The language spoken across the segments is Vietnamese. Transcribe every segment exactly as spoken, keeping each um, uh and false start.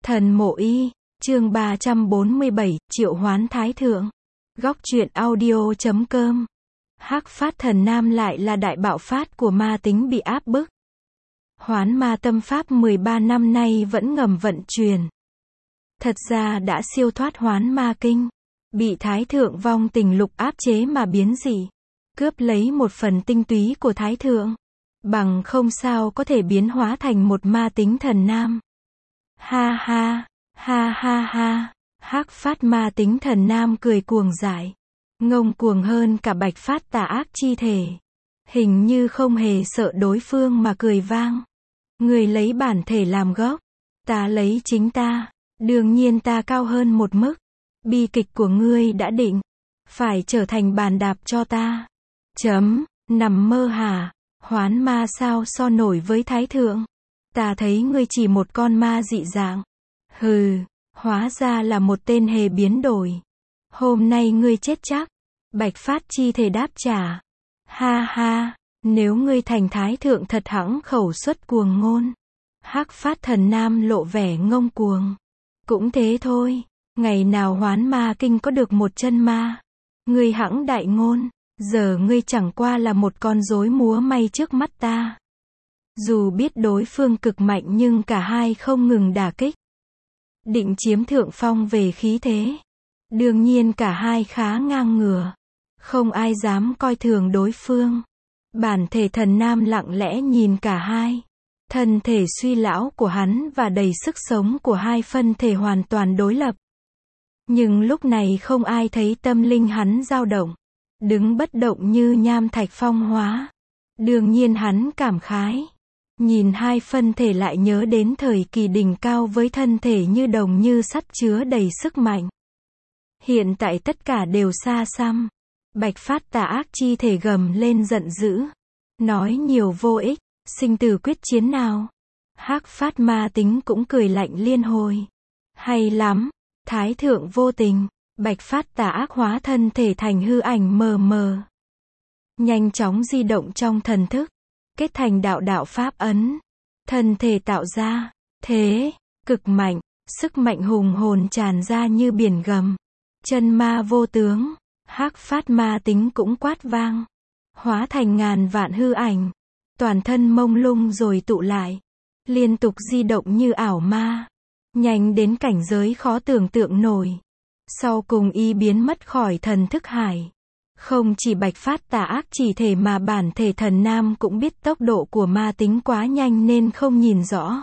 Thần Mộ Y, chương ba trăm bốn mươi bảy, triệu hoán thái thượng. Góc truyện audio chấm com. Hắc phát thần nam lại là đại bạo phát của ma tính bị áp bức. Hoán ma tâm pháp mười ba năm nay vẫn ngầm vận truyền. Thật ra đã siêu thoát hoán ma kinh. Bị thái thượng vong tình lục áp chế mà biến dị. Cướp lấy một phần tinh túy của thái thượng. Bằng không sao có thể biến hóa thành một ma tính thần nam. Ha ha, ha ha ha, hắc phát ma tính thần nam cười cuồng dại. Ngông cuồng hơn cả bạch phát tà ác chi thể. Hình như không hề sợ đối phương mà cười vang. Người lấy bản thể làm gốc. Ta lấy chính ta. Đương nhiên ta cao hơn một mức. Bi kịch của ngươi đã định. Phải trở thành bàn đạp cho ta. Chấm, nằm mơ hả? Hoán ma sao so nổi với thái thượng? Ta thấy ngươi chỉ một con ma dị dạng. Hừ, hóa ra là một tên hề biến đổi. Hôm nay ngươi chết chắc. Bạch phát chi thể đáp trả. Ha ha, nếu ngươi thành thái thượng thật hãng khẩu xuất cuồng ngôn. Hắc phát thần nam lộ vẻ ngông cuồng. Cũng thế thôi, ngày nào hoán ma kinh có được một chân ma. Ngươi hãng đại ngôn, giờ ngươi chẳng qua là một con rối múa may trước mắt ta. Dù biết đối phương cực mạnh nhưng cả hai không ngừng đả kích. Định chiếm thượng phong về khí thế. Đương nhiên cả hai khá ngang ngửa. Không ai dám coi thường đối phương. Bản thể thần nam lặng lẽ nhìn cả hai. Thân thể suy lão của hắn và đầy sức sống của hai phân thể hoàn toàn đối lập. Nhưng lúc này không ai thấy tâm linh hắn dao động. Đứng bất động như nham thạch phong hóa. Đương nhiên hắn cảm khái. Nhìn hai phân thể lại nhớ đến thời kỳ đỉnh cao với thân thể như đồng như sắt chứa đầy sức mạnh. Hiện tại tất cả đều xa xăm. Bạch phát tà ác chi thể gầm lên giận dữ. Nói nhiều vô ích, sinh tử quyết chiến nào. Hắc phát ma tính cũng cười lạnh liên hồi. Hay lắm, thái thượng vô tình. Bạch phát tà ác hóa thân thể thành hư ảnh mờ mờ. Nhanh chóng di động trong thần thức. Kết thành đạo đạo pháp ấn. Thân thể tạo ra. Thế, cực mạnh. Sức mạnh hùng hồn tràn ra như biển gầm. Chân ma vô tướng. Hắc phát ma tính cũng quát vang. Hóa thành ngàn vạn hư ảnh. Toàn thân mông lung rồi tụ lại. Liên tục di động như ảo ma. Nhanh đến cảnh giới khó tưởng tượng nổi. Sau cùng y biến mất khỏi thần thức hải. Không chỉ bạch phát tà ác chỉ thể mà bản thể thần nam cũng biết tốc độ của ma tính quá nhanh nên không nhìn rõ.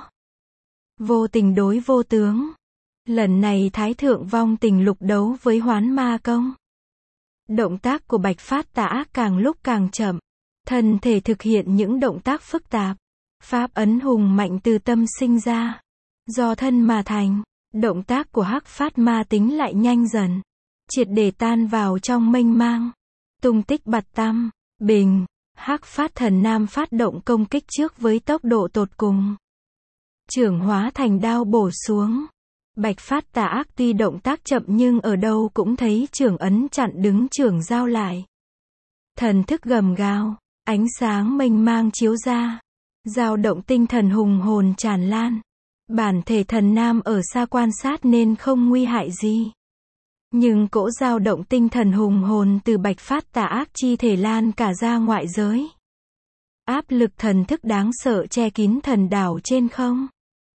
Vô tình đối vô tướng. Lần này thái thượng vong tình lục đấu với hoán ma công. Động tác của bạch phát tà ác càng lúc càng chậm. Thân thể thực hiện những động tác phức tạp. Pháp ấn hùng mạnh từ tâm sinh ra. Do thân mà thành. Động tác của hắc phát ma tính lại nhanh dần. Triệt để tan vào trong mênh mang. Tung tích bạt tam, bình. Hắc phát thần nam phát động công kích trước với tốc độ tột cùng. Chưởng hóa thành đao bổ xuống. Bạch phát tà ác tuy động tác chậm nhưng ở đâu cũng thấy chưởng ấn chặn đứng chưởng giao lại. Thần thức gầm gào, ánh sáng mênh mang chiếu ra. Dao động tinh thần hùng hồn tràn lan. Bản thể thần nam ở xa quan sát nên không nguy hại gì. Nhưng cỗ dao động tinh thần hùng hồn từ bạch phát tà ác chi thể lan cả ra ngoại giới. Áp lực thần thức đáng sợ che kín thần đảo trên không.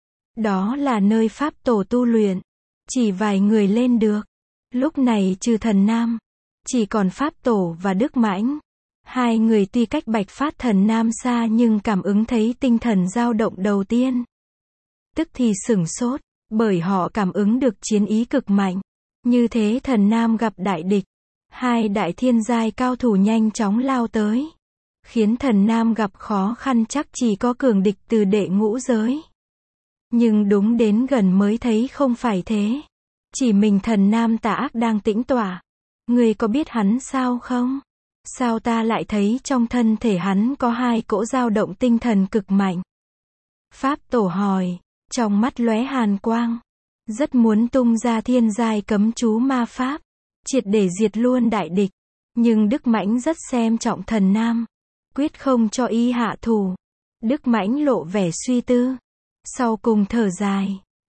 Đó là nơi pháp tổ tu luyện. Chỉ vài người lên được. Lúc này trừ thần nam. Chỉ còn pháp tổ và đức mãnh. Hai người tuy cách bạch phát thần nam xa nhưng cảm ứng thấy tinh thần dao động đầu tiên. Tức thì sửng sốt. Bởi họ cảm ứng được chiến ý cực mạnh. Như thế thần nam gặp đại địch. Hai đại thiên giai cao thủ nhanh chóng lao tới. Khiến thần nam gặp khó khăn chắc chỉ có cường địch từ đệ ngũ giới. Nhưng đúng đến gần mới thấy không phải thế. Chỉ mình thần nam tà ác đang tĩnh tọa. Người có biết hắn sao không? Sao ta lại thấy trong thân thể hắn có hai cỗ dao động tinh thần cực mạnh? Pháp tổ hỏi, trong mắt lóe hàn quang. Rất muốn tung ra thiên giai cấm chú ma pháp. Triệt để diệt luôn đại địch. Nhưng Đức Mãnh rất xem trọng thần nam. Quyết không cho y hạ thủ. Đức Mãnh lộ vẻ suy tư. Sau cùng thở dài.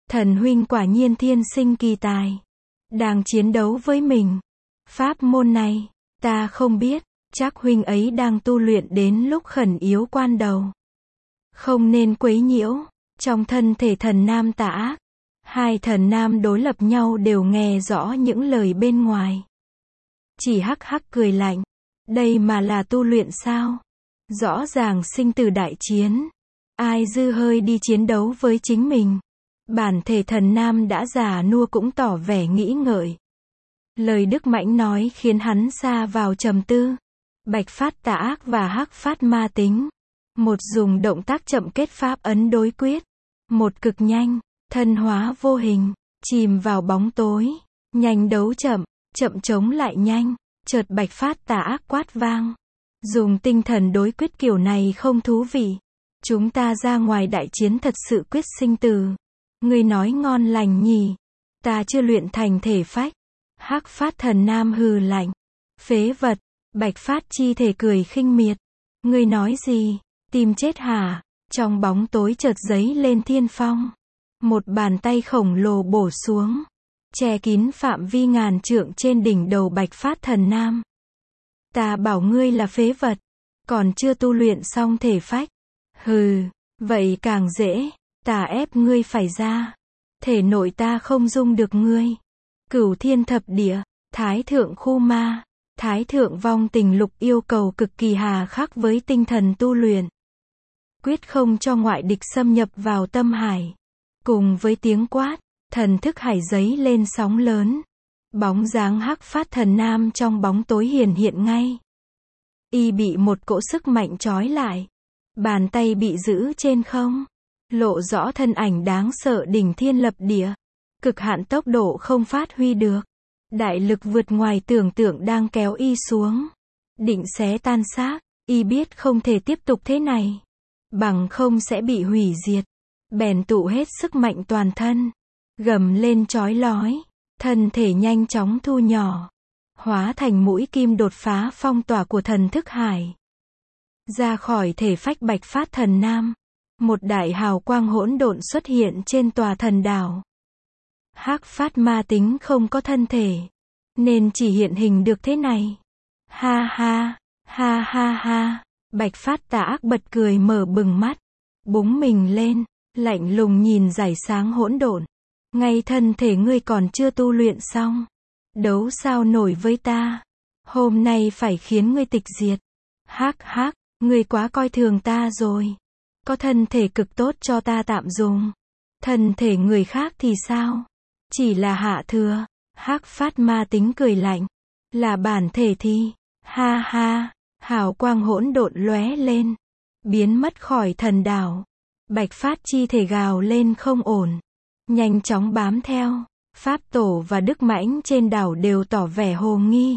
Thần huynh quả nhiên thiên sinh kỳ tài. Đang chiến đấu với mình. Pháp môn này, ta không biết, chắc huynh ấy đang tu luyện đến lúc khẩn yếu quan đầu. Không nên quấy nhiễu. Trong thân thể thần nam tà ác, hai thần nam đối lập nhau đều nghe rõ những lời bên ngoài. Chỉ hắc hắc cười lạnh. Đây mà là tu luyện sao? Rõ ràng sinh tử đại chiến. Ai dư hơi đi chiến đấu với chính mình. Bản thể thần nam đã già nua cũng tỏ vẻ nghĩ ngợi. Lời Đức Mãnh nói khiến hắn sa vào trầm tư. Bạch phát tà ác và hắc phát ma tính. Một dùng động tác chậm kết pháp ấn đối quyết. Một cực nhanh, thân hóa vô hình, chìm vào bóng tối. Nhanh đấu chậm, chậm chống lại nhanh. Chợt bạch phát tà ác quát vang. Dùng tinh thần đối quyết kiểu này không thú vị. Chúng ta ra ngoài đại chiến thật sự quyết sinh tử. Ngươi nói ngon lành nhỉ. Ta chưa luyện thành thể phách. Hắc phát thần nam hừ lạnh. Phế vật. Bạch phát chi thể cười khinh miệt. Ngươi nói gì? Tìm chết hả? Trong bóng tối chợt giấy lên thiên phong. Một bàn tay khổng lồ bổ xuống. Che kín phạm vi ngàn trượng trên đỉnh đầu bạch phát thần nam. Ta bảo ngươi là phế vật. Còn chưa tu luyện xong thể phách. Hừ, vậy càng dễ. Ta ép ngươi phải ra. Thể nội ta không dung được ngươi. Cửu thiên thập địa, thái thượng khu ma. Thái thượng vong tình lục yêu cầu cực kỳ hà khắc với tinh thần tu luyện. Quyết không cho ngoại địch xâm nhập vào tâm hải. Cùng với tiếng quát, thần thức hải giấy lên sóng lớn. Bóng dáng hắc phát thần nam trong bóng tối hiển hiện ngay. Y bị một cỗ sức mạnh trói lại. Bàn tay bị giữ trên không. Lộ rõ thân ảnh đáng sợ đỉnh thiên lập địa. Cực hạn tốc độ không phát huy được. Đại lực vượt ngoài tưởng tượng đang kéo y xuống. Định xé tan xác. Y biết không thể tiếp tục thế này. Bằng không sẽ bị hủy diệt. Bèn tụ hết sức mạnh toàn thân. Gầm lên chói lói. Thân thể nhanh chóng thu nhỏ. Hóa thành mũi kim đột phá phong tỏa của thần thức hải. Ra khỏi thể phách bạch phát thần nam. Một đại hào quang hỗn độn xuất hiện trên tòa thần đảo. Hắc phát ma tính không có thân thể. Nên chỉ hiện hình được thế này. Ha ha, ha ha ha. Bạch phát tà ác bật cười mở bừng mắt. Búng mình lên, lạnh lùng nhìn rải sáng hỗn độn. Ngay thân thể ngươi còn chưa tu luyện xong. Đấu sao nổi với ta. Hôm nay phải khiến ngươi tịch diệt. Hắc hắc, ngươi quá coi thường ta rồi. Có thân thể cực tốt cho ta tạm dùng. Thân thể người khác thì sao? Chỉ là hạ thừa. Hắc phát ma tính cười lạnh. Là bản thể thì. Ha ha. Hào quang hỗn độn lóe lên. Biến mất khỏi thần đảo. Bạch phát chi thể gào lên không ổn. Nhanh chóng bám theo. Pháp tổ và Đức Mãnh trên đảo đều tỏ vẻ hồ nghi.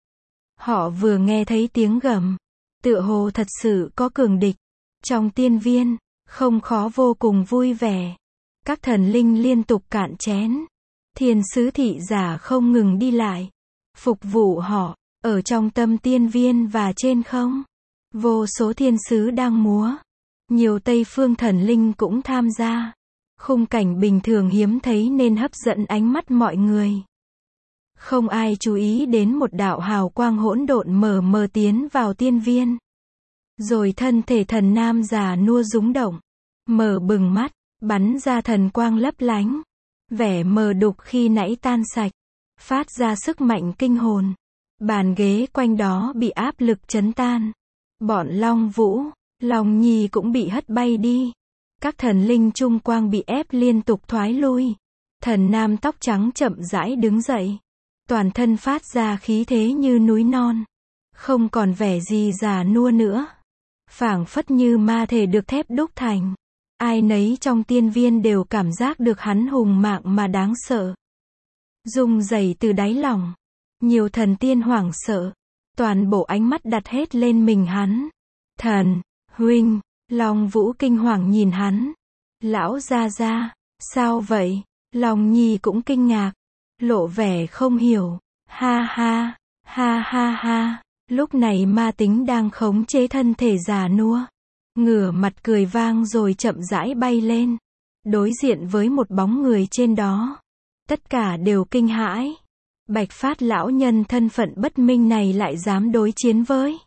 Họ vừa nghe thấy tiếng gầm. Tựa hồ thật sự có cường địch. Trong tiên viên, không khó vô cùng vui vẻ. Các thần linh liên tục cạn chén. Thiên sứ thị giả không ngừng đi lại. Phục vụ họ, ở trong tâm tiên viên và trên không. Vô số thiên sứ đang múa. Nhiều Tây phương thần linh cũng tham gia. Khung cảnh bình thường hiếm thấy nên hấp dẫn ánh mắt mọi người. Không ai chú ý đến một đạo hào quang hỗn độn mờ mờ tiến vào tiên viên. Rồi thân thể thần nam già nua rúng động. Mở bừng mắt, bắn ra thần quang lấp lánh. Vẻ mờ đục khi nãy tan sạch. Phát ra sức mạnh kinh hồn. Bàn ghế quanh đó bị áp lực chấn tan. Bọn Long Vũ, Long Nhi cũng bị hất bay đi. Các thần linh trung quang bị ép liên tục thoái lui. Thần nam tóc trắng chậm rãi đứng dậy. Toàn thân phát ra khí thế như núi non. Không còn vẻ gì già nua nữa. Phảng phất như ma thể được thép đúc thành. Ai nấy trong tiên viên đều cảm giác được hắn hùng mạng mà đáng sợ. Rung rẩy từ đáy lòng. Nhiều thần tiên hoảng sợ. Toàn bộ ánh mắt đặt hết lên mình hắn. Thần, huynh, Long Vũ kinh hoàng nhìn hắn. Lão gia gia, sao vậy? Long Nhi cũng kinh ngạc. Lộ vẻ không hiểu. Ha ha, ha ha ha. Lúc này ma tính đang khống chế thân thể già nua. Ngửa mặt cười vang rồi chậm rãi bay lên. đối diện với một bóng người trên đó. Tất cả đều kinh hãi. Bạch Phát lão nhân thân phận bất minh này lại dám đối chiến với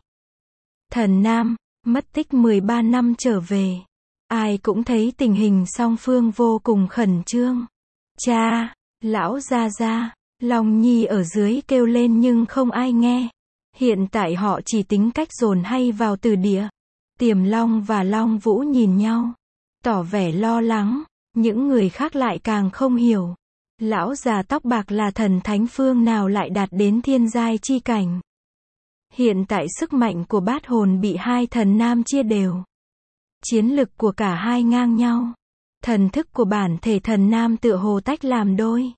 Thần Nam, mất tích mười ba năm trở về. Ai cũng thấy tình hình song phương vô cùng khẩn trương. Cha, lão gia gia, Long Nhi ở dưới kêu lên nhưng không ai nghe. Hiện tại họ chỉ tính cách dồn hay vào từ địa. Tiềm Long và Long Vũ nhìn nhau, tỏ vẻ lo lắng. Những người khác lại càng không hiểu. Lão già tóc bạc là thần thánh phương nào lại đạt đến thiên giai chi cảnh. Hiện tại sức mạnh của bát hồn bị hai thần nam chia đều. Chiến lực của cả hai ngang nhau. Thần thức của bản thể thần nam tựa hồ tách làm đôi.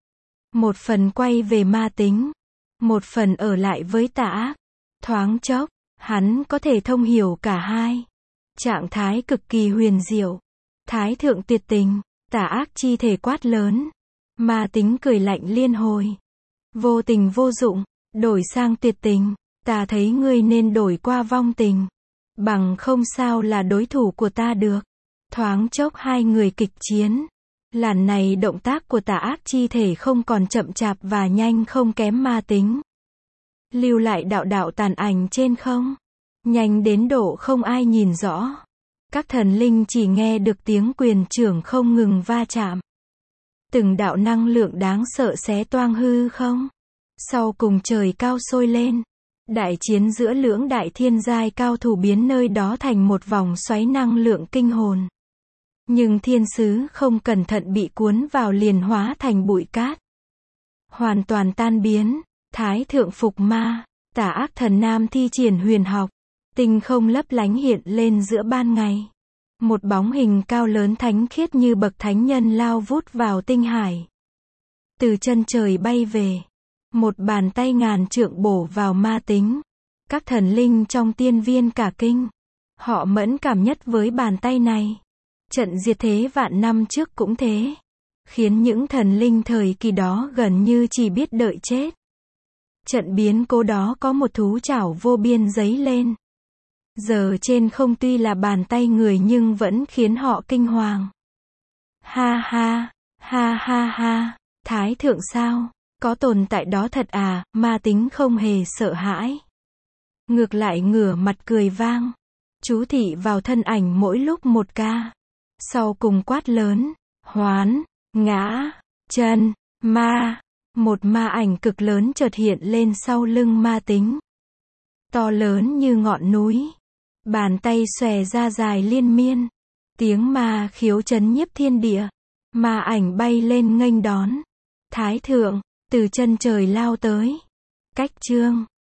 Một phần quay về ma tính, một phần ở lại với tà ác. Thoáng chốc, hắn có thể thông hiểu cả hai. Trạng thái cực kỳ huyền diệu. Thái thượng tuyệt tình, tà ác chi thể quát lớn. Ma tính cười lạnh liên hồi. Vô tình vô dụng, đổi sang tuyệt tình. Ta thấy ngươi nên đổi qua vong tình. Bằng không sao là đối thủ của ta được. Thoáng chốc hai người kịch chiến. Lần này động tác của tà ác chi thể không còn chậm chạp và nhanh không kém ma tính. Lưu lại đạo đạo tàn ảnh trên không. Nhanh đến độ không ai nhìn rõ. Các thần linh chỉ nghe được tiếng quyền trưởng không ngừng va chạm. Từng đạo năng lượng đáng sợ xé toang hư không. Sau cùng trời cao sôi lên. Đại chiến giữa lưỡng đại thiên giai cao thủ biến nơi đó thành một vòng xoáy năng lượng kinh hồn. Nhưng thiên sứ không cẩn thận bị cuốn vào liền hóa thành bụi cát. Hoàn toàn tan biến. Thái thượng phục ma, tà ác thần nam thi triển huyền học. Tinh không lấp lánh hiện lên giữa ban ngày. Một bóng hình cao lớn thánh khiết như bậc thánh nhân lao vút vào tinh hải. Từ chân trời bay về. Một bàn tay ngàn trượng bổ vào ma tính. Các thần linh trong tiên viên cả kinh. Họ mẫn cảm nhất với bàn tay này. Trận diệt thế vạn năm trước cũng thế. Khiến những thần linh thời kỳ đó gần như chỉ biết đợi chết. Trận biến cố đó có một thú chảo vô biên giấy lên. Giờ trên không tuy là bàn tay người nhưng vẫn khiến họ kinh hoàng. Ha ha, ha ha ha, Thái thượng sao? Có tồn tại đó thật à? Ma tính không hề sợ hãi. Ngược lại ngửa mặt cười vang. Chú thị vào thân ảnh mỗi lúc một ca. Sau cùng quát lớn. Hoán, ngã, chân, ma. Một ma ảnh cực lớn chợt hiện lên sau lưng ma tính. To lớn như ngọn núi. Bàn tay xòe ra dài liên miên. Tiếng ma khiếu chấn nhiếp thiên địa. Ma ảnh bay lên nghênh đón. Thái thượng, từ chân trời lao tới. Cách chương